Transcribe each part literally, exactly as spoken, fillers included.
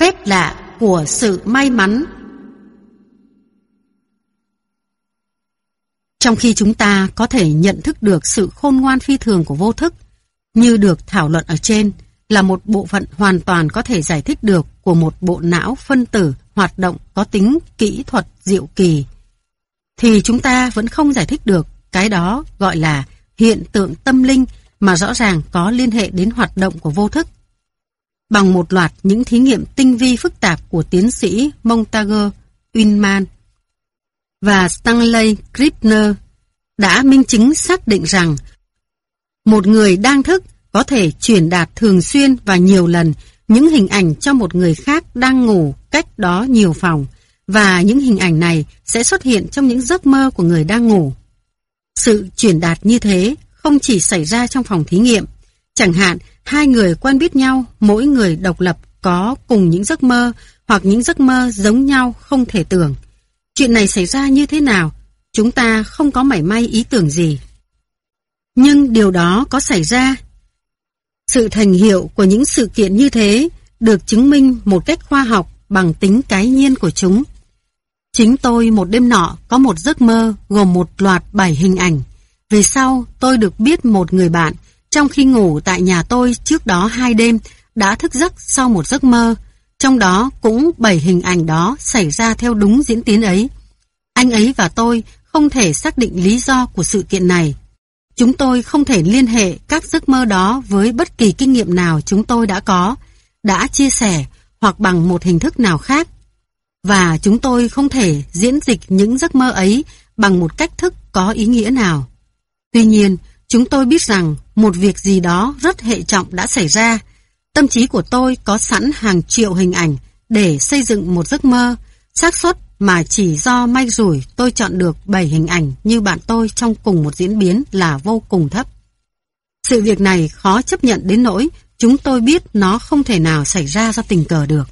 Phép lạ của sự may mắn. Trong khi chúng ta có thể nhận thức được sự khôn ngoan phi thường của vô thức, như được thảo luận ở trên, là một bộ phận hoàn toàn có thể giải thích được của một bộ não phân tử hoạt động có tính kỹ thuật diệu kỳ, thì chúng ta vẫn không giải thích được cái đó gọi là hiện tượng tâm linh mà rõ ràng có liên hệ đến hoạt động của vô thức. Bằng một loạt những thí nghiệm tinh vi phức tạp của tiến sĩ Montague Ullman và Stanley Krippner đã minh chứng xác định rằng một người đang thức có thể truyền đạt thường xuyên và nhiều lần những hình ảnh cho một người khác đang ngủ cách đó nhiều phòng, và những hình ảnh này sẽ xuất hiện trong những giấc mơ của người đang ngủ. Sự truyền đạt như thế không chỉ xảy ra trong phòng thí nghiệm. Chẳng hạn, hai người quen biết nhau, mỗi người độc lập có cùng những giấc mơ hoặc những giấc mơ giống nhau không thể tưởng. Chuyện này xảy ra như thế nào? Chúng ta không có mảy may ý tưởng gì. Nhưng điều đó có xảy ra. Sự thành hiệu của những sự kiện như thế được chứng minh một cách khoa học bằng tính cái nhiên của chúng. Chính tôi một đêm nọ có một giấc mơ gồm một loạt bảy hình ảnh. Về sau, tôi được biết một người bạn trong khi ngủ tại nhà tôi trước đó hai đêm đã thức giấc sau một giấc mơ. Trong đó cũng bảy hình ảnh đó xảy ra theo đúng diễn tiến ấy. Anh ấy và tôi không thể xác định lý do của sự kiện này. Chúng tôi không thể liên hệ các giấc mơ đó với bất kỳ kinh nghiệm nào chúng tôi đã có, đã chia sẻ hoặc bằng một hình thức nào khác. Và chúng tôi không thể diễn dịch những giấc mơ ấy bằng một cách thức có ý nghĩa nào. Tuy nhiên, chúng tôi biết rằng một việc gì đó rất hệ trọng đã xảy ra. Tâm trí của tôi có sẵn hàng triệu hình ảnh để xây dựng một giấc mơ. Xác suất mà chỉ do may rủi tôi chọn được bảy hình ảnh như bạn tôi trong cùng một diễn biến là vô cùng thấp. Sự việc này khó chấp nhận đến nỗi chúng tôi biết nó không thể nào xảy ra do tình cờ được.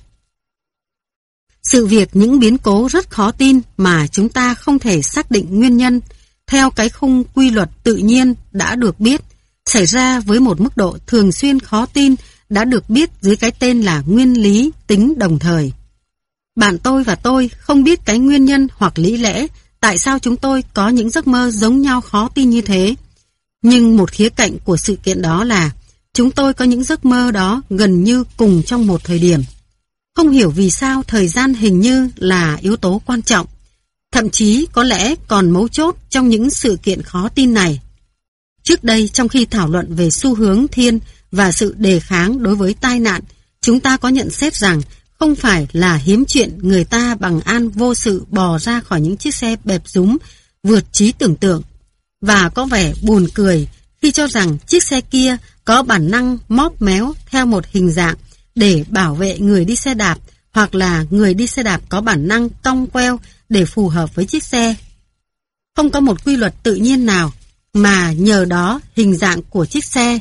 Sự việc những biến cố rất khó tin mà chúng ta không thể xác định nguyên nhân theo cái khung quy luật tự nhiên đã được biết, xảy ra với một mức độ thường xuyên khó tin đã được biết dưới cái tên là nguyên lý tính đồng thời. Bạn tôi và tôi không biết cái nguyên nhân hoặc lý lẽ tại sao chúng tôi có những giấc mơ giống nhau khó tin như thế. Nhưng một khía cạnh của sự kiện đó là chúng tôi có những giấc mơ đó gần như cùng trong một thời điểm. Không hiểu vì sao thời gian hình như là yếu tố quan trọng. Thậm chí có lẽ còn mấu chốt trong những sự kiện khó tin này. Trước đây, trong khi thảo luận về xu hướng thiên và sự đề kháng đối với tai nạn, chúng ta có nhận xét rằng không phải là hiếm chuyện người ta bằng an vô sự bò ra khỏi những chiếc xe bẹp rúm vượt trí tưởng tượng. Và có vẻ buồn cười khi cho rằng chiếc xe kia có bản năng móp méo theo một hình dạng để bảo vệ người đi xe đạp, hoặc là người đi xe đạp có bản năng cong queo để phù hợp với chiếc xe. Không có một quy luật tự nhiên nào mà nhờ đó hình dạng của chiếc xe.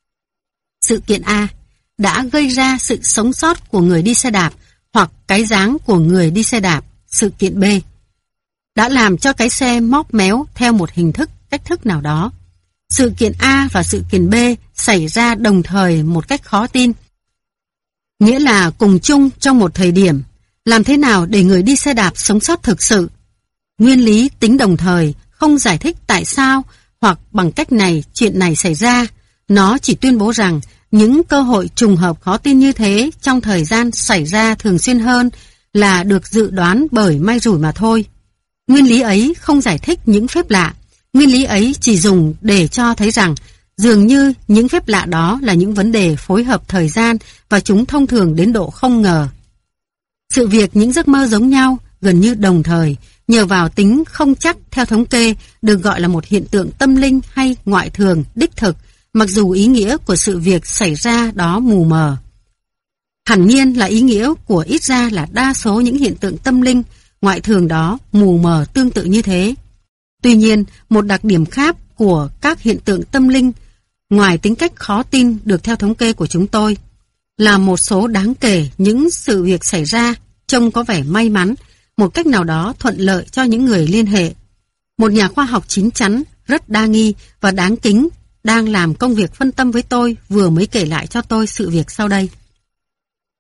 Sự kiện A đã gây ra sự sống sót của người đi xe đạp hoặc cái dáng của người đi xe đạp. Sự kiện B đã làm cho cái xe móp méo theo một hình thức, cách thức nào đó. Sự kiện A và sự kiện B xảy ra đồng thời một cách khó tin. Nghĩa là cùng chung trong một thời điểm. Làm thế nào để người đi xe đạp sống sót thực sự? Nguyên lý tính đồng thời không giải thích tại sao hoặc bằng cách này chuyện này xảy ra. Nó chỉ tuyên bố rằng những cơ hội trùng hợp khó tin như thế trong thời gian xảy ra thường xuyên hơn là được dự đoán bởi may rủi mà thôi. Nguyên lý ấy không giải thích những phép lạ. Nguyên lý ấy chỉ dùng để cho thấy rằng dường như những phép lạ đó là những vấn đề phối hợp thời gian và chúng thông thường đến độ không ngờ. Sự việc những giấc mơ giống nhau, gần như đồng thời, nhờ vào tính không chắc theo thống kê, được gọi là một hiện tượng tâm linh hay ngoại thường, đích thực, mặc dù ý nghĩa của sự việc xảy ra đó mù mờ. Hẳn nhiên là ý nghĩa của ít ra là đa số những hiện tượng tâm linh, ngoại thường đó mù mờ tương tự như thế. Tuy nhiên, một đặc điểm khác của các hiện tượng tâm linh, ngoài tính cách khó tin được theo thống kê của chúng tôi, là một số đáng kể những sự việc xảy ra trông có vẻ may mắn, một cách nào đó thuận lợi cho những người liên hệ. Một nhà khoa học chín chắn, rất đa nghi và đáng kính đang làm công việc phân tâm với tôi vừa mới kể lại cho tôi sự việc sau đây.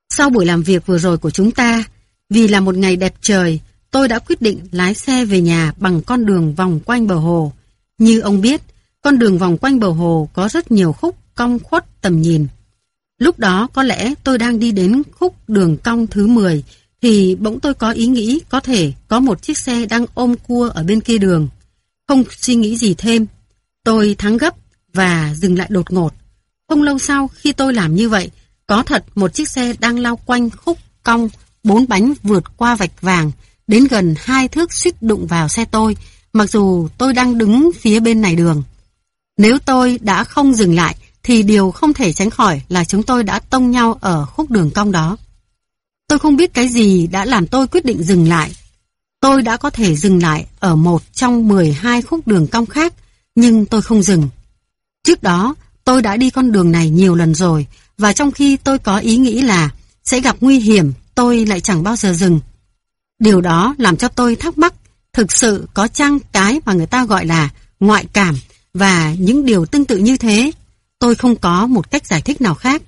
Sau buổi làm việc vừa rồi của chúng ta, vì là một ngày đẹp trời, tôi đã quyết định lái xe về nhà bằng con đường vòng quanh bờ hồ. Như ông biết, con đường vòng quanh bờ hồ có rất nhiều khúc cong khuất tầm nhìn. Lúc đó có lẽ tôi đang đi đến khúc đường cong thứ mười, thì bỗng tôi có ý nghĩ có thể có một chiếc xe đang ôm cua ở bên kia đường. Không suy nghĩ gì thêm, tôi thắng gấp và dừng lại đột ngột. Không lâu sau khi tôi làm như vậy, có thật một chiếc xe đang lao quanh khúc cong, bốn bánh vượt qua vạch vàng, đến gần hai thước suýt đụng vào xe tôi, mặc dù tôi đang đứng phía bên này đường. Nếu tôi đã không dừng lại, thì điều không thể tránh khỏi là chúng tôi đã tông nhau ở khúc đường cong đó. Tôi không biết cái gì đã làm tôi quyết định dừng lại. Tôi đã có thể dừng lại ở một trong mười hai khúc đường cong khác, nhưng tôi không dừng. Trước đó, tôi đã đi con đường này nhiều lần rồi, và trong khi tôi có ý nghĩ là sẽ gặp nguy hiểm, tôi lại chẳng bao giờ dừng. Điều đó làm cho tôi thắc mắc, thực sự có chăng cái mà người ta gọi là ngoại cảm và những điều tương tự như thế? Tôi không có một cách giải thích nào khác.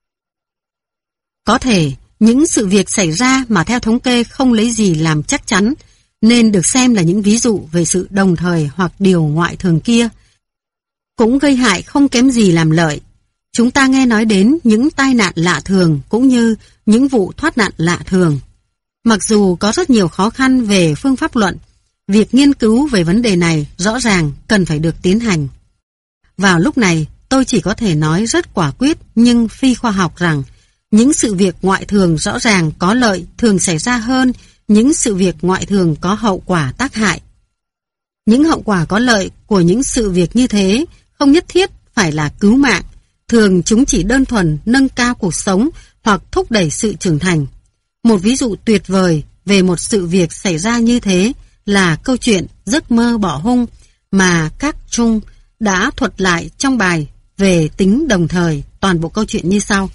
Có thể những sự việc xảy ra mà theo thống kê không lấy gì làm chắc chắn, nên được xem là những ví dụ về sự đồng thời hoặc điều ngoại thường kia, cũng gây hại không kém gì làm lợi. Chúng ta nghe nói đến những tai nạn lạ thường cũng như những vụ thoát nạn lạ thường. Mặc dù có rất nhiều khó khăn về phương pháp luận, việc nghiên cứu về vấn đề này rõ ràng cần phải được tiến hành. Vào lúc này, tôi chỉ có thể nói rất quả quyết nhưng phi khoa học rằng những sự việc ngoại thường rõ ràng có lợi thường xảy ra hơn những sự việc ngoại thường có hậu quả tác hại. Những hậu quả có lợi của những sự việc như thế không nhất thiết phải là cứu mạng, thường chúng chỉ đơn thuần nâng cao cuộc sống hoặc thúc đẩy sự trưởng thành. Một ví dụ tuyệt vời về một sự việc xảy ra như thế là câu chuyện giấc mơ bỏ hung mà các Trung đã thuật lại trong bài về tính đồng thời. Toàn bộ câu chuyện như sau.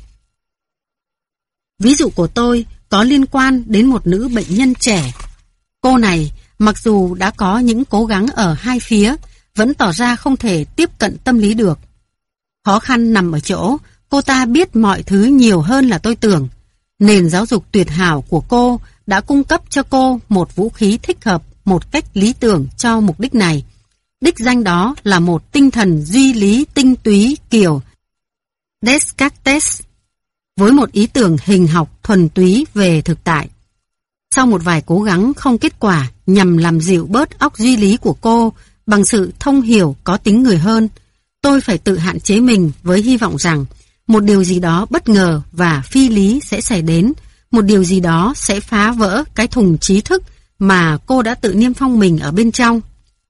Ví dụ của tôi có liên quan đến một nữ bệnh nhân trẻ. Cô này, mặc dù đã có những cố gắng ở hai phía, vẫn tỏ ra không thể tiếp cận tâm lý được. Khó khăn nằm ở chỗ, cô ta biết mọi thứ nhiều hơn là tôi tưởng. Nền giáo dục tuyệt hảo của cô đã cung cấp cho cô một vũ khí thích hợp một cách lý tưởng cho mục đích này. Đích danh đó là một tinh thần duy lý tinh túy kiểu Descartes, với một ý tưởng hình học thuần túy về thực tại. Sau một vài cố gắng không kết quả nhằm làm dịu bớt óc duy lý của cô bằng sự thông hiểu có tính người hơn, tôi phải tự hạn chế mình với hy vọng rằng một điều gì đó bất ngờ và phi lý sẽ xảy đến, một điều gì đó sẽ phá vỡ cái thùng trí thức mà cô đã tự niêm phong mình ở bên trong.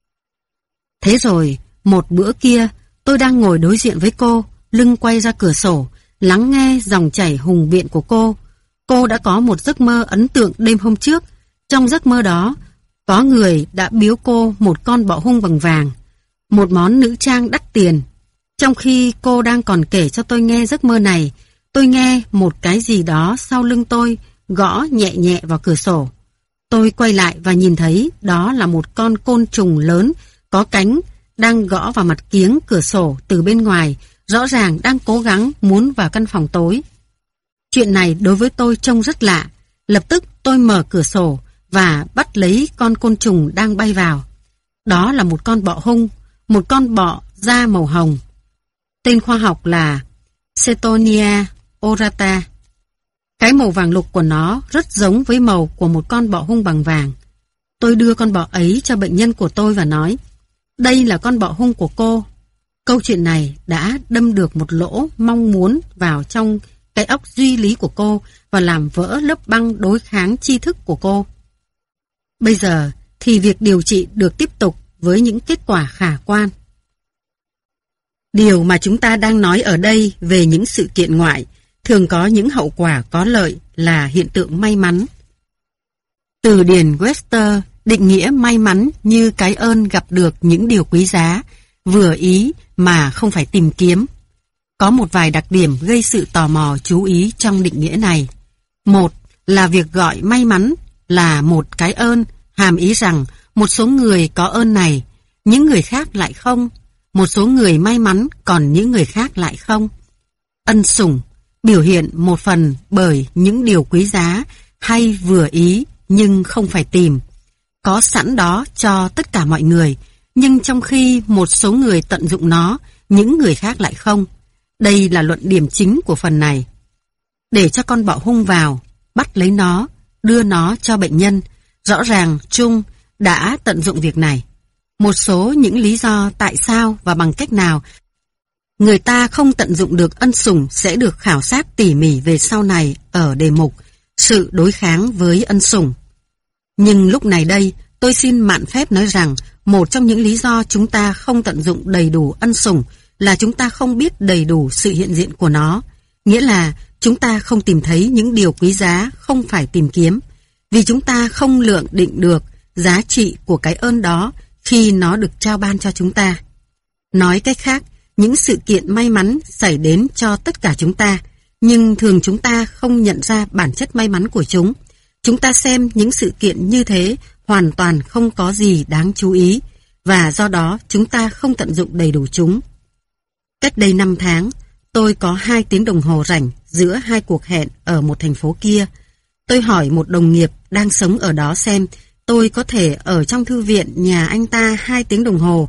Thế rồi, một bữa kia, tôi đang ngồi đối diện với cô, lưng quay ra cửa sổ, lắng nghe dòng chảy hùng biện của cô. Cô đã có một giấc mơ ấn tượng đêm hôm trước. Trong giấc mơ đó, có người đã biếu cô một con bọ hung bằng vàng, một món nữ trang đắt tiền. Trong khi cô đang còn kể cho tôi nghe giấc mơ này, tôi nghe một cái gì đó sau lưng tôi gõ nhẹ nhẹ vào cửa sổ. Tôi quay lại và nhìn thấy đó là một con côn trùng lớn có cánh đang gõ vào mặt kiếng cửa sổ từ bên ngoài, rõ ràng đang cố gắng muốn vào căn phòng tối. Chuyện này đối với tôi trông rất lạ. Lập tức tôi mở cửa sổ và bắt lấy con côn trùng đang bay vào. Đó là một con bọ hung, một con bọ da màu hồng. Tên khoa học là Setonia orata. Cái màu vàng lục của nó rất giống với màu của một con bọ hung bằng vàng. Tôi đưa con bọ ấy cho bệnh nhân của tôi và nói, đây là con bọ hung của cô. Câu chuyện này đã đâm được một lỗ mong muốn vào trong cái óc duy lý của cô và làm vỡ lớp băng đối kháng tri thức của cô. Bây giờ thì việc điều trị được tiếp tục với những kết quả khả quan. Điều mà chúng ta đang nói ở đây về những sự kiện ngoại thường có những hậu quả có lợi là hiện tượng may mắn. Từ điển Webster định nghĩa may mắn như cái ơn gặp được những điều quý giá, vừa ý mà không phải tìm kiếm. Có một vài đặc điểm gây sự tò mò chú ý trong định nghĩa này. Một là việc gọi may mắn là một cái ơn, hàm ý rằng một số người có ơn này, những người khác lại không. Một số người may mắn còn những người khác lại không. Ân sủng, biểu hiện một phần bởi những điều quý giá hay vừa ý nhưng không phải tìm. Có sẵn đó cho tất cả mọi người, nhưng trong khi một số người tận dụng nó, những người khác lại không. Đây là luận điểm chính của phần này. Để cho con bọ hung vào, bắt lấy nó, đưa nó cho bệnh nhân. Rõ ràng Trung đã tận dụng việc này. Một số những lý do tại sao và bằng cách nào người ta không tận dụng được ân sủng sẽ được khảo sát tỉ mỉ về sau này ở đề mục sự đối kháng với ân sủng. Nhưng lúc này đây, tôi xin mạn phép nói rằng một trong những lý do chúng ta không tận dụng đầy đủ ân sủng là chúng ta không biết đầy đủ sự hiện diện của nó. Nghĩa là chúng ta không tìm thấy những điều quý giá không phải tìm kiếm, vì chúng ta không lượng định được giá trị của cái ơn đó khi nó được trao ban cho chúng ta. Nói cách khác, những sự kiện may mắn xảy đến cho tất cả chúng ta, nhưng thường chúng ta không nhận ra bản chất may mắn của chúng. Chúng ta xem những sự kiện như thế hoàn toàn không có gì đáng chú ý, và do đó chúng ta không tận dụng đầy đủ chúng. Cách đây năm tháng, tôi có hai tiếng đồng hồ rảnh giữa hai cuộc hẹn ở một thành phố kia. Tôi hỏi một đồng nghiệp đang sống ở đó xem tôi có thể ở trong thư viện nhà anh ta hai tiếng đồng hồ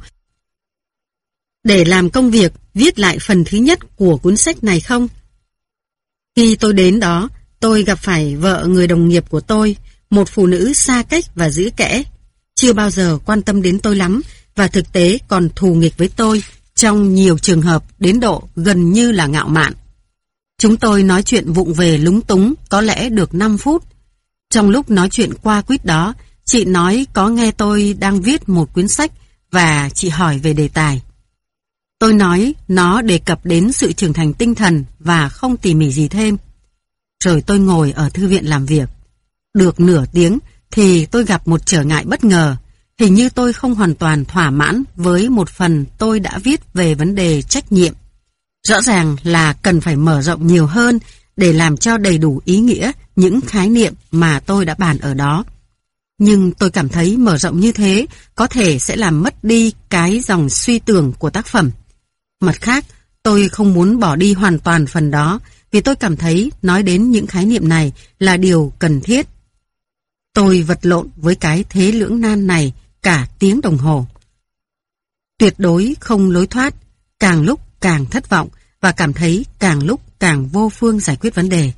để làm công việc viết lại phần thứ nhất của cuốn sách này không? Khi tôi đến đó, tôi gặp phải vợ người đồng nghiệp của tôi, một phụ nữ xa cách và giữ kẽ, chưa bao giờ quan tâm đến tôi lắm và thực tế còn thù nghịch với tôi trong nhiều trường hợp đến độ gần như là ngạo mạn. Chúng tôi nói chuyện vụng về lúng túng có lẽ được năm phút. Trong lúc nói chuyện qua quýt đó, chị nói có nghe tôi đang viết một cuốn sách và chị hỏi về đề tài. Tôi nói nó đề cập đến sự trưởng thành tinh thần và không tỉ mỉ gì thêm. Rồi tôi ngồi ở thư viện làm việc. Được nửa tiếng thì tôi gặp một trở ngại bất ngờ. Hình như tôi không hoàn toàn thỏa mãn với một phần tôi đã viết về vấn đề trách nhiệm. Rõ ràng là cần phải mở rộng nhiều hơn để làm cho đầy đủ ý nghĩa những khái niệm mà tôi đã bàn ở đó. Nhưng tôi cảm thấy mở rộng như thế có thể sẽ làm mất đi cái dòng suy tưởng của tác phẩm. Mặt khác, tôi không muốn bỏ đi hoàn toàn phần đó vì tôi cảm thấy nói đến những khái niệm này là điều cần thiết. Tôi vật lộn với cái thế lưỡng nan này cả tiếng đồng hồ. Tuyệt đối không lối thoát, càng lúc càng thất vọng và cảm thấy càng lúc càng vô phương giải quyết vấn đề.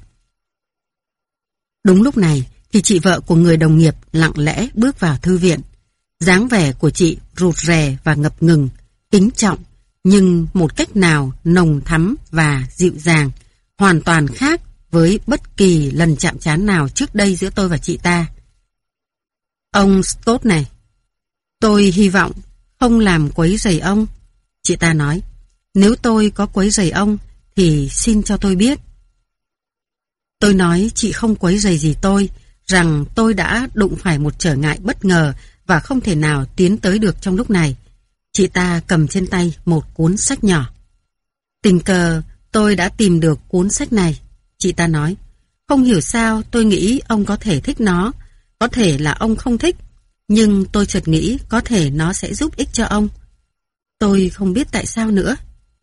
Đúng lúc này thì chị vợ của người đồng nghiệp lặng lẽ bước vào thư viện. Dáng vẻ của chị rụt rè và ngập ngừng, kính trọng, nhưng một cách nào nồng thắm và dịu dàng, hoàn toàn khác với bất kỳ lần chạm trán nào trước đây giữa tôi và chị ta. Ông Stott này, tôi hy vọng không làm quấy rầy ông. Chị ta nói, nếu tôi có quấy rầy ông thì xin cho tôi biết. Tôi nói chị không quấy rầy gì tôi, rằng tôi đã đụng phải một trở ngại bất ngờ và không thể nào tiến tới được trong lúc này. Chị ta cầm trên tay một cuốn sách nhỏ. Tình cờ tôi đã tìm được cuốn sách này, chị ta nói. Không hiểu sao tôi nghĩ ông có thể thích nó. Có thể là ông không thích, nhưng tôi chợt nghĩ có thể nó sẽ giúp ích cho ông. Tôi không biết tại sao nữa.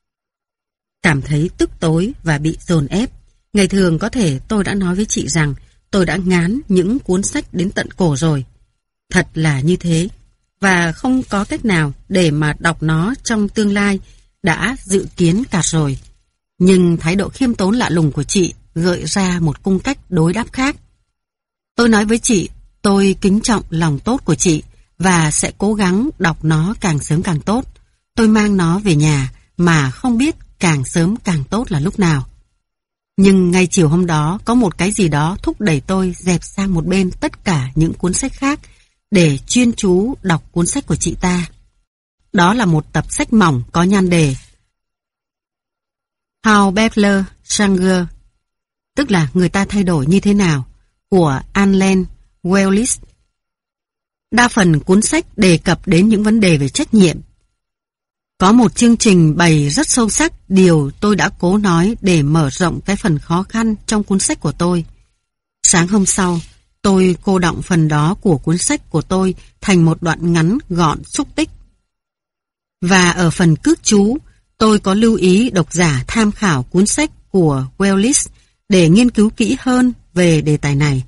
Cảm thấy tức tối và bị dồn ép. Ngày thường có thể tôi đã nói với chị rằng tôi đã ngán những cuốn sách đến tận cổ rồi. Thật là như thế. Và không có cách nào để mà đọc nó trong tương lai đã dự kiến cả rồi. Nhưng thái độ khiêm tốn lạ lùng của chị gợi ra một cung cách đối đáp khác. Tôi nói với chị, tôi kính trọng lòng tốt của chị và sẽ cố gắng đọc nó càng sớm càng tốt. Tôi mang nó về nhà mà không biết càng sớm càng tốt là lúc nào. Nhưng ngay chiều hôm đó có một cái gì đó thúc đẩy tôi dẹp sang một bên tất cả những cuốn sách khác để chuyên chú đọc cuốn sách của chị ta. Đó là một tập sách mỏng có nhan đề How Better Sanger, tức là người ta thay đổi như thế nào, của Anlen Wellis. Đa phần cuốn sách đề cập đến những vấn đề về trách nhiệm. Có một chương trình bày rất sâu sắc điều tôi đã cố nói để mở rộng cái phần khó khăn trong cuốn sách của tôi. Sáng hôm sau, tôi cô đọng phần đó của cuốn sách của tôi thành một đoạn ngắn gọn xúc tích. Và ở phần cước chú, tôi có lưu ý độc giả tham khảo cuốn sách của Wells để nghiên cứu kỹ hơn về đề tài này.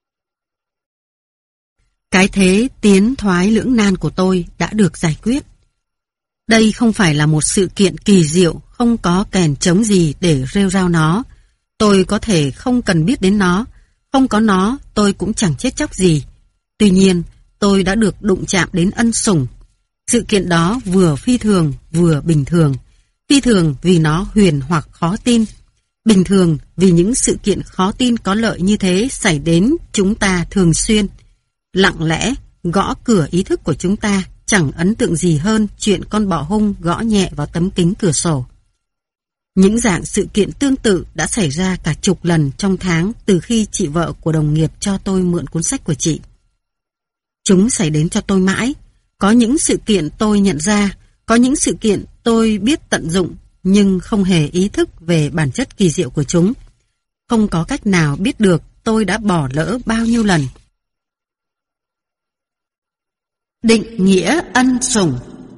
Cái thế tiến thoái lưỡng nan của tôi đã được giải quyết. Đây không phải là một sự kiện kỳ diệu, không có kèn trống gì để rêu rao nó. Tôi có thể không cần biết đến nó, không có nó tôi cũng chẳng chết chóc gì. Tuy nhiên, tôi đã được đụng chạm đến ân sủng. Sự kiện đó vừa phi thường, vừa bình thường. Phi thường vì nó huyền hoặc khó tin. Bình thường vì những sự kiện khó tin có lợi như thế xảy đến chúng ta thường xuyên. Lặng lẽ, gõ cửa ý thức của chúng ta chẳng ấn tượng gì hơn chuyện con bọ hung gõ nhẹ vào tấm kính cửa sổ. Những dạng sự kiện tương tự đã xảy ra cả chục lần trong tháng từ khi chị vợ của đồng nghiệp cho tôi mượn cuốn sách của chị. Chúng xảy đến cho tôi mãi. Có những sự kiện tôi nhận ra, có những sự kiện tôi biết tận dụng, nhưng không hề ý thức về bản chất kỳ diệu của chúng. Không có cách nào biết được tôi đã bỏ lỡ bao nhiêu lần. Định nghĩa ân sủng.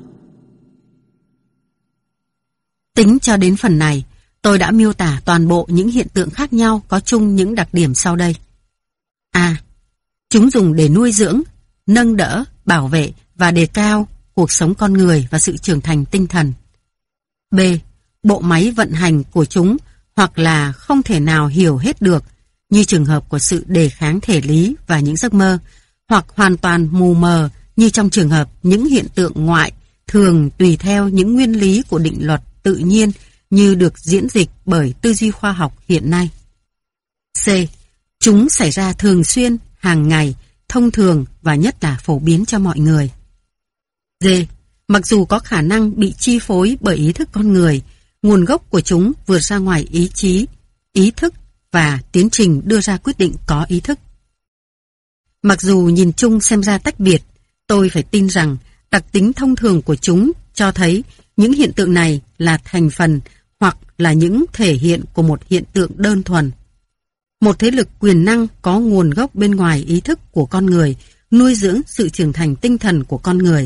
Tính cho đến phần này, tôi đã miêu tả toàn bộ những hiện tượng khác nhau có chung những đặc điểm sau đây. A. Chúng dùng để nuôi dưỡng, nâng đỡ, bảo vệ và đề cao cuộc sống con người và sự trưởng thành tinh thần. B. Bộ máy vận hành của chúng hoặc là không thể nào hiểu hết được, như trường hợp của sự đề kháng thể lý và những giấc mơ, hoặc hoàn toàn mù mờ như trong trường hợp những hiện tượng ngoại thường tùy theo những nguyên lý của định luật tự nhiên như được diễn dịch bởi tư duy khoa học hiện nay. C. Chúng xảy ra thường xuyên, hàng ngày, thông thường và nhất là phổ biến cho mọi người. D. Mặc dù có khả năng bị chi phối bởi ý thức con người, nguồn gốc của chúng vượt ra ngoài ý chí, ý thức và tiến trình đưa ra quyết định có ý thức. Mặc dù nhìn chung xem ra tách biệt, tôi phải tin rằng đặc tính thông thường của chúng cho thấy những hiện tượng này là thành phần hoặc là những thể hiện của một hiện tượng đơn thuần. Một thế lực quyền năng có nguồn gốc bên ngoài ý thức của con người, nuôi dưỡng sự trưởng thành tinh thần của con người.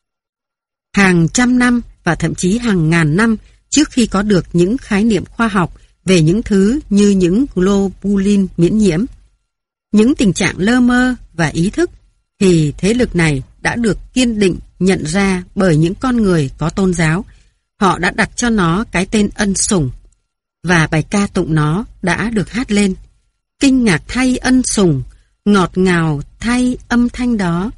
Hàng trăm năm và thậm chí hàng ngàn năm trước khi có được những khái niệm khoa học về những thứ như những globulin miễn nhiễm, những tình trạng lơ mơ và ý thức, thì thế lực này đã được kiên định nhận ra bởi những con người có tôn giáo. Họ đã đặt cho nó cái tên ân sủng, và bài ca tụng nó đã được hát lên. Kinh ngạc thay ân sủng, ngọt ngào thay âm thanh đó.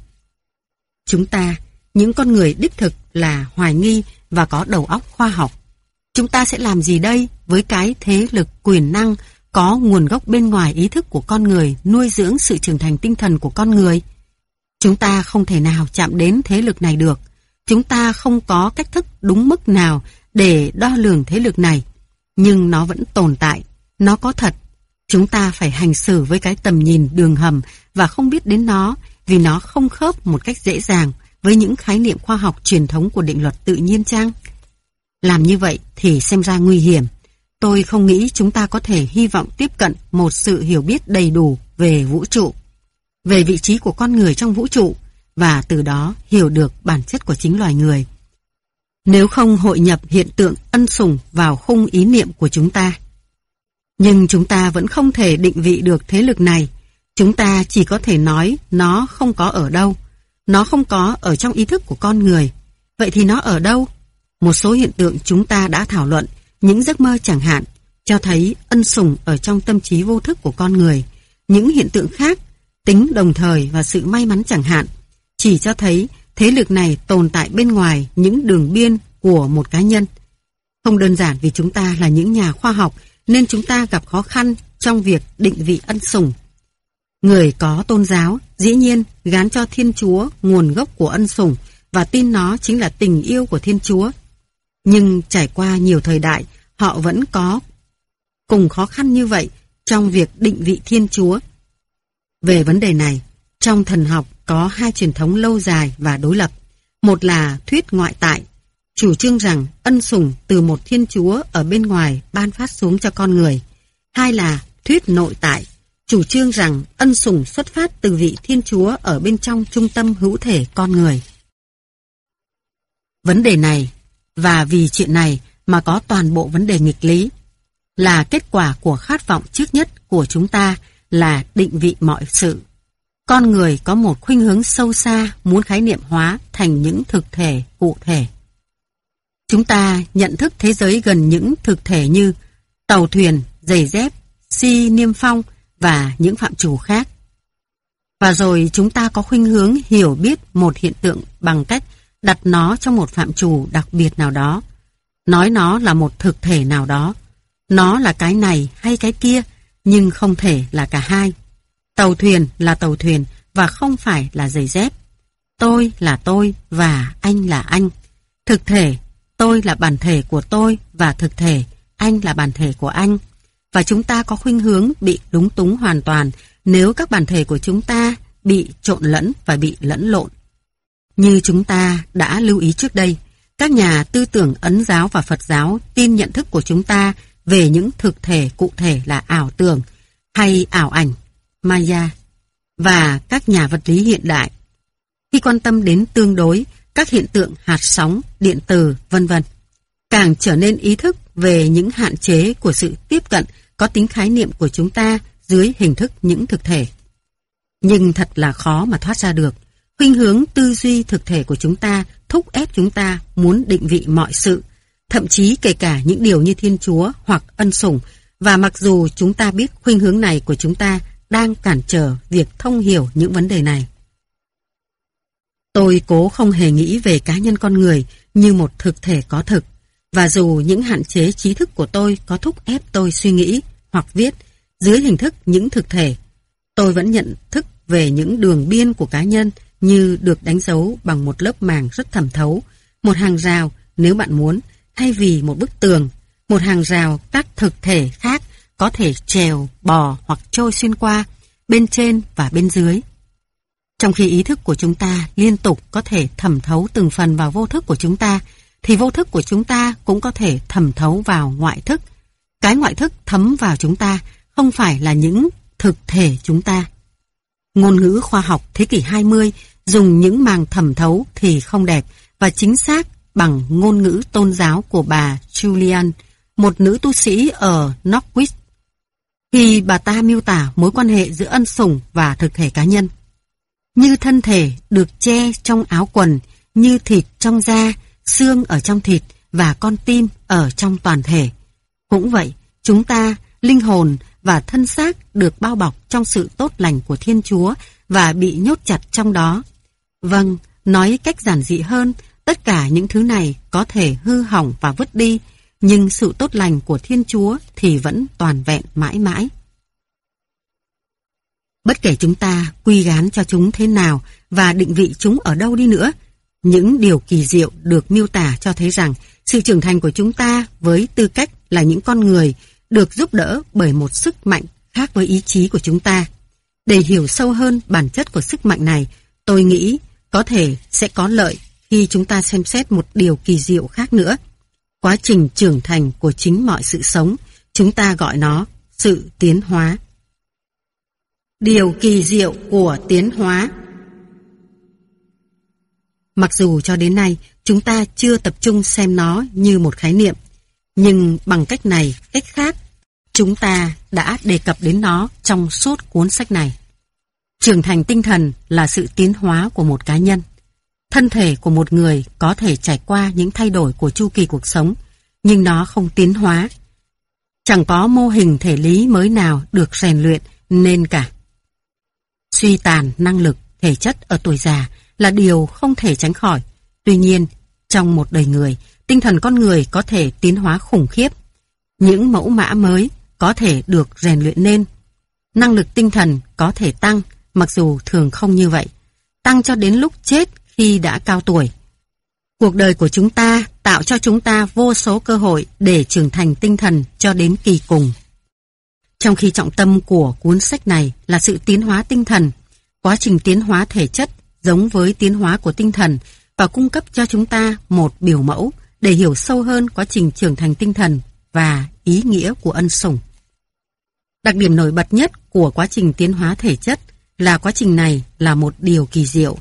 Chúng ta, những con người đích thực là hoài nghi và có đầu óc khoa học. Chúng ta sẽ làm gì đây với cái thế lực quyền năng có nguồn gốc bên ngoài ý thức của con người, nuôi dưỡng sự trưởng thành tinh thần của con người? Chúng ta không thể nào chạm đến thế lực này được. Chúng ta không có cách thức đúng mức nào để đo lường thế lực này. Nhưng nó vẫn tồn tại, nó có thật. Chúng ta phải hành xử với cái tầm nhìn đường hầm và không biết đến nó vì nó không khớp một cách dễ dàng với những khái niệm khoa học truyền thống của định luật tự nhiên chăng? Làm như vậy thì xem ra nguy hiểm. Tôi không nghĩ chúng ta có thể hy vọng tiếp cận một sự hiểu biết đầy đủ về vũ trụ, về vị trí của con người trong vũ trụ, và từ đó hiểu được bản chất của chính loài người, nếu không hội nhập hiện tượng ân sủng vào khung ý niệm của chúng ta. Nhưng chúng ta vẫn không thể định vị được thế lực này. Chúng ta chỉ có thể nói nó không có ở đâu. Nó không có ở trong ý thức của con người. Vậy thì nó ở đâu? Một số hiện tượng chúng ta đã thảo luận, những giấc mơ chẳng hạn, cho thấy ân sủng ở trong tâm trí vô thức của con người. Những hiện tượng khác, tính đồng thời và sự may mắn chẳng hạn, chỉ cho thấy thế lực này tồn tại bên ngoài những đường biên của một cá nhân. Không đơn giản vì chúng ta là những nhà khoa học nên chúng ta gặp khó khăn trong việc định vị ân sủng. Người có tôn giáo dĩ nhiên gán cho Thiên Chúa nguồn gốc của ân sủng và tin nó chính là tình yêu của Thiên Chúa. Nhưng trải qua nhiều thời đại, họ vẫn có cùng khó khăn như vậy trong việc định vị Thiên Chúa. Về vấn đề này, trong thần học có hai truyền thống lâu dài và đối lập. Một là thuyết ngoại tại, chủ trương rằng ân sủng từ một Thiên Chúa ở bên ngoài ban phát xuống cho con người. Hai là thuyết nội tại, chủ trương rằng ân sủng xuất phát từ vị Thiên Chúa ở bên trong trung tâm hữu thể con người. Vấn đề này, và vì chuyện này mà có toàn bộ vấn đề nghịch lý. là kết quả của khát vọng trước nhất của chúng ta là định vị mọi sự. Con người có một khuynh hướng sâu xa muốn khái niệm hóa thành những thực thể cụ thể. Chúng ta nhận thức thế giới gần những thực thể như tàu thuyền, giày dép, si niêm phong và những phạm trù khác. Và rồi chúng ta có khuynh hướng hiểu biết một hiện tượng bằng cách đặt nó trong một phạm trù đặc biệt nào đó, nói nó là một thực thể nào đó. Nó là cái này hay cái kia, nhưng không thể là cả hai. Tàu thuyền là tàu thuyền và không phải là giày dép. Tôi là tôi và anh là anh. Thực thể, tôi là bản thể của tôi và thực thể, anh là bản thể của anh. Và chúng ta có khuynh hướng bị lúng túng hoàn toàn nếu các bản thể của chúng ta bị trộn lẫn và bị lẫn lộn. Như chúng ta đã lưu ý trước đây, các nhà tư tưởng Ấn giáo và Phật giáo tin nhận thức của chúng ta về những thực thể cụ thể là ảo tưởng hay ảo ảnh, Maya, và các nhà vật lý hiện đại khi quan tâm đến tương đối, các hiện tượng hạt sóng, điện từ, vân vân, càng trở nên ý thức về những hạn chế của sự tiếp cận có tính khái niệm của chúng ta dưới hình thức những thực thể. Nhưng thật là khó mà thoát ra được. Khuynh hướng tư duy thực thể của chúng ta thúc ép chúng ta muốn định vị mọi sự, thậm chí kể cả những điều như Thiên Chúa hoặc ân sủng, và mặc dù chúng ta biết khuynh hướng này của chúng ta đang cản trở việc thông hiểu những vấn đề này. Tôi cố không hề nghĩ về cá nhân con người như một thực thể có thực, và dù những hạn chế trí thức của tôi có thúc ép tôi suy nghĩ hoặc viết dưới hình thức những thực thể, tôi vẫn nhận thức về những đường biên của cá nhân như được đánh dấu bằng một lớp màng rất thẩm thấu, một hàng rào nếu bạn muốn, thay vì một bức tường, một hàng rào các thực thể khác có thể trèo, bò hoặc trôi xuyên qua, bên trên và bên dưới. Trong khi ý thức của chúng ta liên tục có thể thẩm thấu từng phần vào vô thức của chúng ta, thì vô thức của chúng ta cũng có thể thẩm thấu vào ngoại thức. Cái ngoại thức thấm vào chúng ta không phải là những thực thể chúng ta. Ngôn ngữ khoa học thế kỷ hai mươi dùng những màng thẩm thấu thì không đẹp và chính xác bằng ngôn ngữ tôn giáo của bà Julian, một nữ tu sĩ ở Norwich, khi bà ta miêu tả mối quan hệ giữa ân sủng và thực thể cá nhân. Như thân thể được che trong áo quần, như thịt trong da, xương ở trong thịt và con tim ở trong toàn thể. Cũng vậy, chúng ta, linh hồn và thân xác được bao bọc trong sự tốt lành của Thiên Chúa và bị nhốt chặt trong đó. Vâng, nói cách giản dị hơn, tất cả những thứ này có thể hư hỏng và vứt đi, nhưng sự tốt lành của Thiên Chúa thì vẫn toàn vẹn mãi mãi. Bất kể chúng ta quy gán cho chúng thế nào và định vị chúng ở đâu đi nữa, những điều kỳ diệu được miêu tả cho thấy rằng sự trưởng thành của chúng ta với tư cách là những con người được giúp đỡ bởi một sức mạnh khác với ý chí của chúng ta. Để hiểu sâu hơn bản chất của sức mạnh này, tôi nghĩ có thể sẽ có lợi khi chúng ta xem xét một điều kỳ diệu khác nữa. Quá trình trưởng thành của chính mọi sự sống, chúng ta gọi nó sự tiến hóa. Điều kỳ diệu của tiến hóa. Mặc dù cho đến nay chúng ta chưa tập trung xem nó như một khái niệm, nhưng bằng cách này, cách khác, chúng ta đã đề cập đến nó trong suốt cuốn sách này. Trưởng thành tinh thần là sự tiến hóa của một cá nhân. Thân thể của một người có thể trải qua những thay đổi của chu kỳ cuộc sống, nhưng nó không tiến hóa. Chẳng có mô hình thể lý mới nào được rèn luyện nên cả. Suy tàn năng lực, thể chất ở tuổi già là điều không thể tránh khỏi. Tuy nhiên, trong một đời người, tinh thần con người có thể tiến hóa khủng khiếp. Những mẫu mã mới có thể được rèn luyện nên. Năng lực tinh thần có thể tăng, mặc dù thường không như vậy. Tăng cho đến lúc chết khi đã cao tuổi. Cuộc đời của chúng ta tạo cho chúng ta vô số cơ hội để trưởng thành tinh thần cho đến kỳ cùng. Trong khi trọng tâm của cuốn sách này là sự tiến hóa tinh thần, quá trình tiến hóa thể chất giống với tiến hóa của tinh thần và cung cấp cho chúng ta một biểu mẫu để hiểu sâu hơn quá trình trưởng thành tinh thần và ý nghĩa của ân sủng. Đặc điểm nổi bật nhất của quá trình tiến hóa thể chất là quá trình này là một điều kỳ diệu.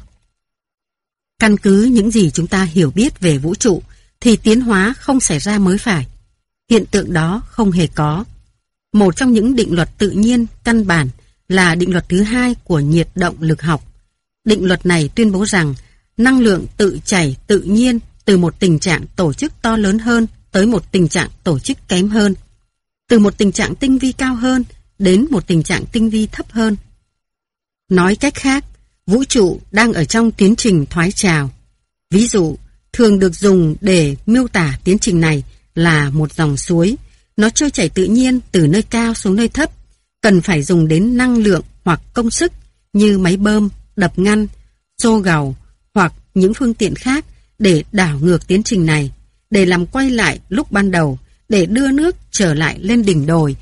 Căn cứ những gì chúng ta hiểu biết về vũ trụ thì tiến hóa không xảy ra mới phải. Hiện tượng đó không hề có. Một trong những định luật tự nhiên căn bản là định luật thứ hai của nhiệt động lực học. Định luật này tuyên bố rằng năng lượng tự chảy tự nhiên từ một tình trạng tổ chức to lớn hơn tới một tình trạng tổ chức kém hơn, từ một tình trạng tinh vi cao hơn đến một tình trạng tinh vi thấp hơn. Nói cách khác, vũ trụ đang ở trong tiến trình thoái trào. Ví dụ, thường được dùng để miêu tả tiến trình này là một dòng suối. Nó trôi chảy tự nhiên từ nơi cao xuống nơi thấp, cần phải dùng đến năng lượng hoặc công sức như máy bơm, đập ngăn, xô gầu hoặc những phương tiện khác để đảo ngược tiến trình này, để làm quay lại lúc ban đầu, để đưa nước trở lại lên đỉnh đồi.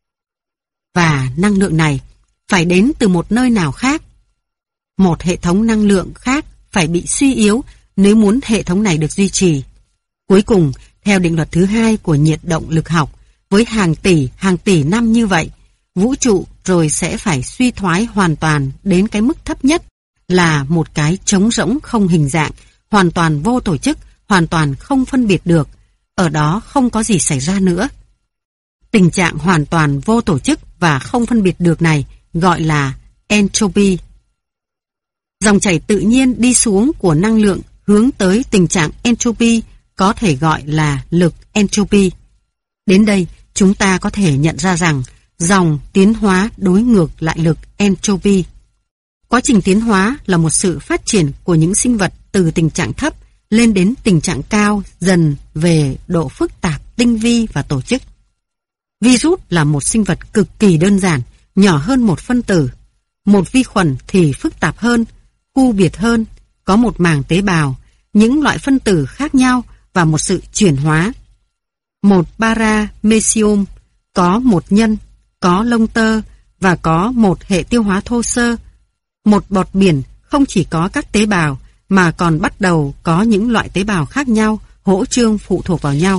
Và năng lượng này phải đến từ một nơi nào khác. Một hệ thống năng lượng khác phải bị suy yếu nếu muốn hệ thống này được duy trì. Cuối cùng, theo định luật thứ hai của nhiệt động lực học, với hàng tỷ, hàng tỷ năm như vậy, vũ trụ rồi sẽ phải suy thoái hoàn toàn đến cái mức thấp nhất là một cái trống rỗng không hình dạng, hoàn toàn vô tổ chức, hoàn toàn không phân biệt được. Ở đó không có gì xảy ra nữa. Tình trạng hoàn toàn vô tổ chức và không phân biệt được này gọi là entropy. Dòng chảy tự nhiên đi xuống của năng lượng hướng tới tình trạng entropy có thể gọi là lực entropy. Đến đây, chúng ta có thể nhận ra rằng dòng tiến hóa đối ngược lại lực entropy. Quá trình tiến hóa là một sự phát triển của những sinh vật từ tình trạng thấp lên đến tình trạng cao dần về độ phức tạp, tinh vi và tổ chức. Virus là một sinh vật cực kỳ đơn giản, nhỏ hơn một phân tử. Một vi khuẩn thì phức tạp hơn, khu biệt hơn, có một màng tế bào, những loại phân tử khác nhau và một sự chuyển hóa. Một paramecium có một nhân, có lông tơ và có một hệ tiêu hóa thô sơ. Một bọt biển không chỉ có các tế bào mà còn bắt đầu có những loại tế bào khác nhau, hỗ trương phụ thuộc vào nhau.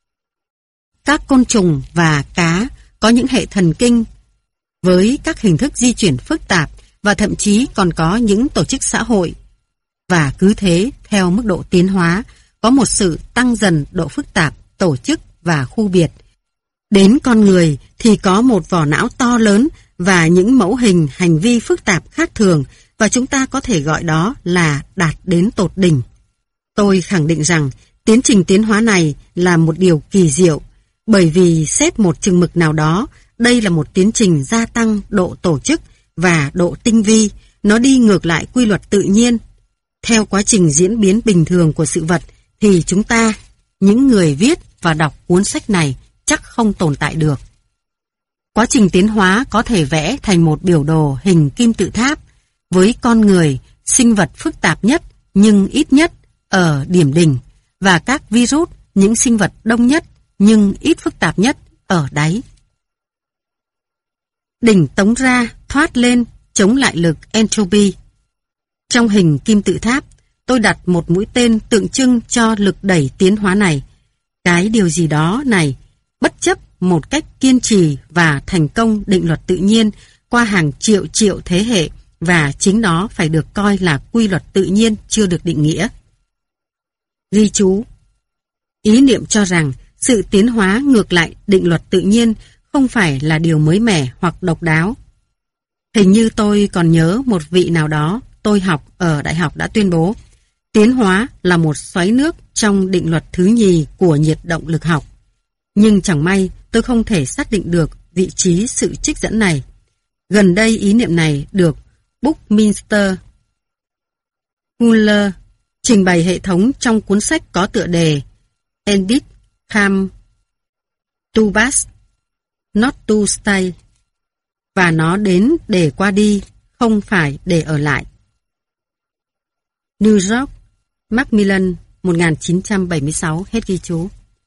Các côn trùng và cá có những hệ thần kinh với các hình thức di chuyển phức tạp và thậm chí còn có những tổ chức xã hội. Và cứ thế, theo mức độ tiến hóa, có một sự tăng dần độ phức tạp, tổ chức và khu biệt. Đến con người thì có một vỏ não to lớn và những mẫu hình hành vi phức tạp khác thường, và chúng ta có thể gọi đó là đạt đến tột đỉnh. Tôi khẳng định rằng tiến trình tiến hóa này là một điều kỳ diệu, bởi vì xét một chừng mực nào đó, đây là một tiến trình gia tăng độ tổ chức và độ tinh vi, nó đi ngược lại quy luật tự nhiên. Theo quá trình diễn biến bình thường của sự vật thì chúng ta, những người viết và đọc cuốn sách này, chắc không tồn tại được. Quá trình tiến hóa có thể vẽ thành một biểu đồ hình kim tự tháp, với con người, sinh vật phức tạp nhất nhưng ít nhất ở điểm đỉnh, và các virus, những sinh vật đông nhất nhưng ít phức tạp nhất ở đáy. Đỉnh tống ra, thoát lên, chống lại lực entropy. Trong hình kim tự tháp, tôi đặt một mũi tên tượng trưng cho lực đẩy tiến hóa này. Cái điều gì đó này, bất chấp một cách kiên trì và thành công định luật tự nhiên qua hàng triệu triệu thế hệ, và chính nó phải được coi là quy luật tự nhiên chưa được định nghĩa. Ghi chú: ý niệm cho rằng sự tiến hóa ngược lại định luật tự nhiên không phải là điều mới mẻ hoặc độc đáo. Hình như tôi còn nhớ một vị nào đó tôi học ở đại học đã tuyên bố tiến hóa là một xoáy nước trong định luật thứ nhì của nhiệt động lực học. Nhưng chẳng may tôi không thể xác định được vị trí sự trích dẫn này. Gần đây ý niệm này được Buckminster Fuller trình bày hệ thống trong cuốn sách có tựa đề Edith Come to Pass, Not to Stay, và nó đến để qua đi, không phải để ở lại. New York, Macmillan, một nghìn chín trăm bảy mươi sáu, hết ghi chú.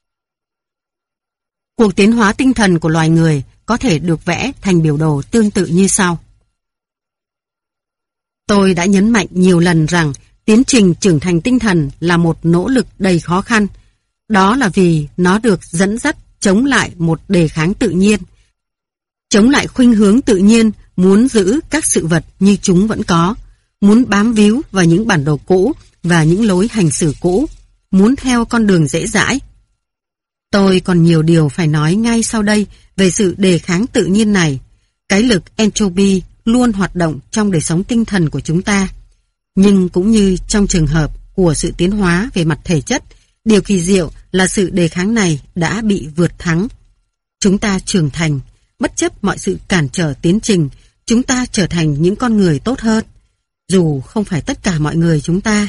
Cuộc tiến hóa tinh thần của loài người có thể được vẽ thành biểu đồ tương tự như sau. Tôi đã nhấn mạnh nhiều lần rằng tiến trình trưởng thành tinh thần là một nỗ lực đầy khó khăn. Đó là vì nó được dẫn dắt chống lại một đề kháng tự nhiên, chống lại khuynh hướng tự nhiên muốn giữ các sự vật như chúng vẫn có, muốn bám víu vào những bản đồ cũ và những lối hành xử cũ, muốn theo con đường dễ dãi. Tôi còn nhiều điều phải nói ngay sau đây về sự đề kháng tự nhiên này. Cái lực entropy luôn hoạt động trong đời sống tinh thần của chúng ta. Nhưng cũng như trong trường hợp của sự tiến hóa về mặt thể chất, điều kỳ diệu là sự đề kháng này đã bị vượt thắng. Chúng ta trưởng thành, bất chấp mọi sự cản trở tiến trình, chúng ta trở thành những con người tốt hơn. Dù không phải tất cả mọi người chúng ta.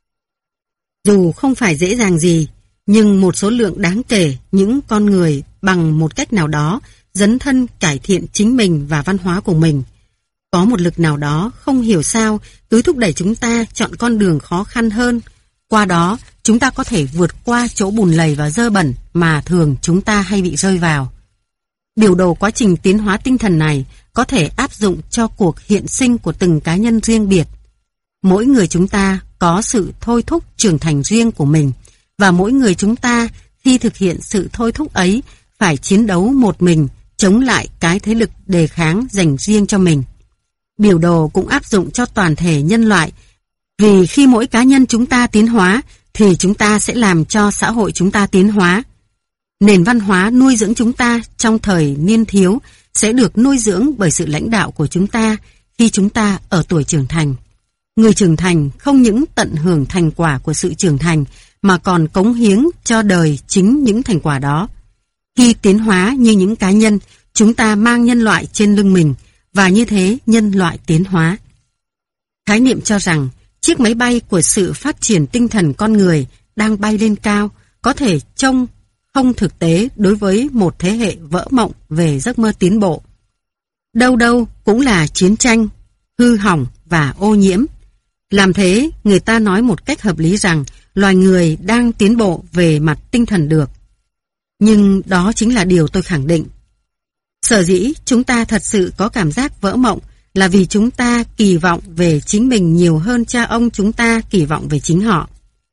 Dù không phải dễ dàng gì, nhưng một số lượng đáng kể những con người bằng một cách nào đó dấn thân cải thiện chính mình và văn hóa của mình. Có một lực nào đó không hiểu sao cứ thúc đẩy chúng ta chọn con đường khó khăn hơn. Qua đó, chúng ta có thể vượt qua chỗ bùn lầy và dơ bẩn mà thường chúng ta hay bị rơi vào. Biểu đồ quá trình tiến hóa tinh thần này có thể áp dụng cho cuộc hiện sinh của từng cá nhân riêng biệt. Mỗi người chúng ta có sự thôi thúc trưởng thành riêng của mình, và mỗi người chúng ta khi thực hiện sự thôi thúc ấy phải chiến đấu một mình chống lại cái thế lực đề kháng dành riêng cho mình. Biểu đồ cũng áp dụng cho toàn thể nhân loại, vì khi mỗi cá nhân chúng ta tiến hóa thì chúng ta sẽ làm cho xã hội chúng ta tiến hóa. Nền văn hóa nuôi dưỡng chúng ta trong thời niên thiếu sẽ được nuôi dưỡng bởi sự lãnh đạo của chúng ta khi chúng ta ở tuổi trưởng thành. Người trưởng thành không những tận hưởng thành quả của sự trưởng thành mà còn cống hiến cho đời chính những thành quả đó. Khi tiến hóa như những cá nhân, chúng ta mang nhân loại trên lưng mình, và như thế nhân loại tiến hóa. Khái niệm cho rằng chiếc máy bay của sự phát triển tinh thần con người đang bay lên cao có thể trông không thực tế đối với một thế hệ vỡ mộng về giấc mơ tiến bộ. Đâu đâu cũng là chiến tranh, hư hỏng và ô nhiễm. Làm thế, người ta nói một cách hợp lý rằng loài người đang tiến bộ về mặt tinh thần được. Nhưng đó chính là điều tôi khẳng định. Sở dĩ chúng ta thật sự có cảm giác vỡ mộng là vì chúng ta kỳ vọng về chính mình nhiều hơn cha ông chúng ta kỳ vọng về chính họ.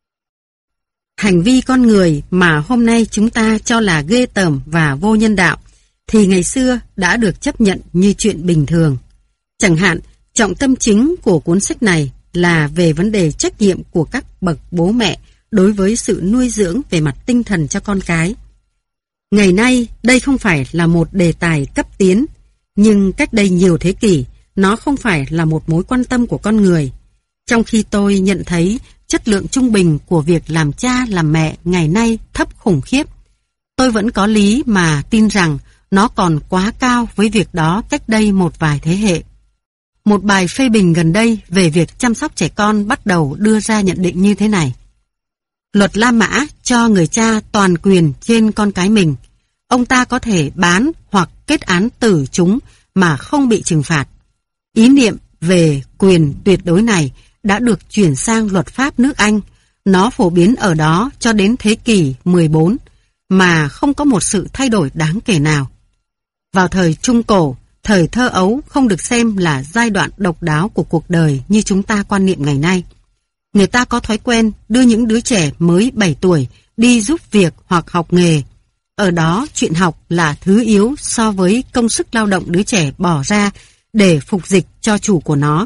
Hành vi con người mà hôm nay chúng ta cho là ghê tởm và vô nhân đạo thì ngày xưa đã được chấp nhận như chuyện bình thường. Chẳng hạn, trọng tâm chính của cuốn sách này là về vấn đề trách nhiệm của các bậc bố mẹ đối với sự nuôi dưỡng về mặt tinh thần cho con cái. Ngày nay, đây không phải là một đề tài cấp tiến, nhưng cách đây nhiều thế kỷ, nó không phải là một mối quan tâm của con người. Trong khi tôi nhận thấy chất lượng trung bình của việc làm cha làm mẹ ngày nay thấp khủng khiếp, tôi vẫn có lý mà tin rằng nó còn quá cao với việc đó cách đây một vài thế hệ. Một bài phê bình gần đây về việc chăm sóc trẻ con bắt đầu đưa ra nhận định như thế này. Luật La Mã cho người cha toàn quyền trên con cái mình. Ông ta có thể bán hoặc kết án tử chúng mà không bị trừng phạt. Ý niệm về quyền tuyệt đối này đã được chuyển sang luật pháp nước Anh. Nó phổ biến ở đó cho đến thế kỷ mười bốn mà không có một sự thay đổi đáng kể nào. Vào thời Trung Cổ, thời thơ ấu không được xem là giai đoạn độc đáo của cuộc đời như chúng ta quan niệm ngày nay. Người ta có thói quen đưa những đứa trẻ mới bảy tuổi đi giúp việc hoặc học nghề. Ở đó chuyện học là thứ yếu so với công sức lao động đứa trẻ bỏ ra để phục dịch cho chủ của nó.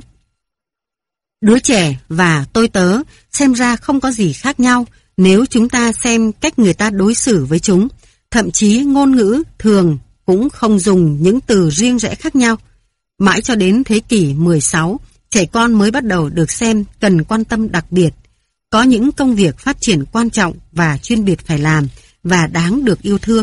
Đứa trẻ và tôi tớ xem ra không có gì khác nhau nếu chúng ta xem cách người ta đối xử với chúng. Thậm chí ngôn ngữ thường cũng không dùng những từ riêng rẽ khác nhau. Mãi cho đến thế kỷ mười sáu, trẻ con mới bắt đầu được xem cần quan tâm đặc biệt. Có những công việc phát triển quan trọng và chuyên biệt phải làm và đáng được yêu thương.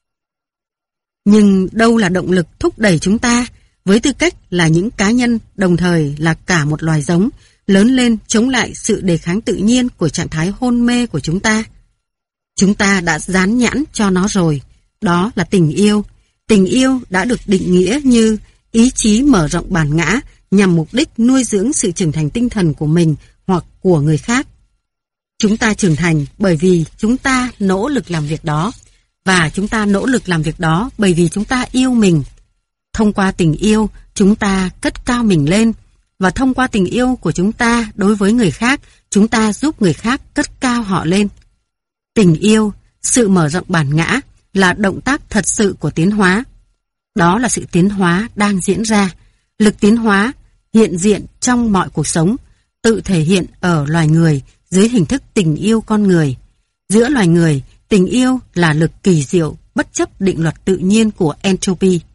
Nhưng đâu là động lực thúc đẩy chúng ta, với tư cách là những cá nhân đồng thời là cả một loài giống, lớn lên chống lại sự đề kháng tự nhiên của trạng thái hôn mê của chúng ta? Chúng ta đã dán nhãn cho nó rồi, đó là tình yêu. Tình yêu đã được định nghĩa như ý chí mở rộng bản ngã nhằm mục đích nuôi dưỡng sự trưởng thành tinh thần của mình hoặc của người khác. Chúng ta trưởng thành bởi vì chúng ta nỗ lực làm việc đó, và chúng ta nỗ lực làm việc đó bởi vì chúng ta yêu mình. Thông qua tình yêu, chúng ta cất cao mình lên, và thông qua tình yêu của chúng ta đối với người khác, chúng ta giúp người khác cất cao họ lên. Tình yêu, sự mở rộng bản ngã là động tác thật sự của tiến hóa. Đó là sự tiến hóa đang diễn ra. Lực tiến hóa hiện diện trong mọi cuộc sống, tự thể hiện ở loài người dưới hình thức tình yêu con người. Giữa loài người, Tình yêu là lực kỳ diệu, bất chấp định luật tự nhiên của entropy.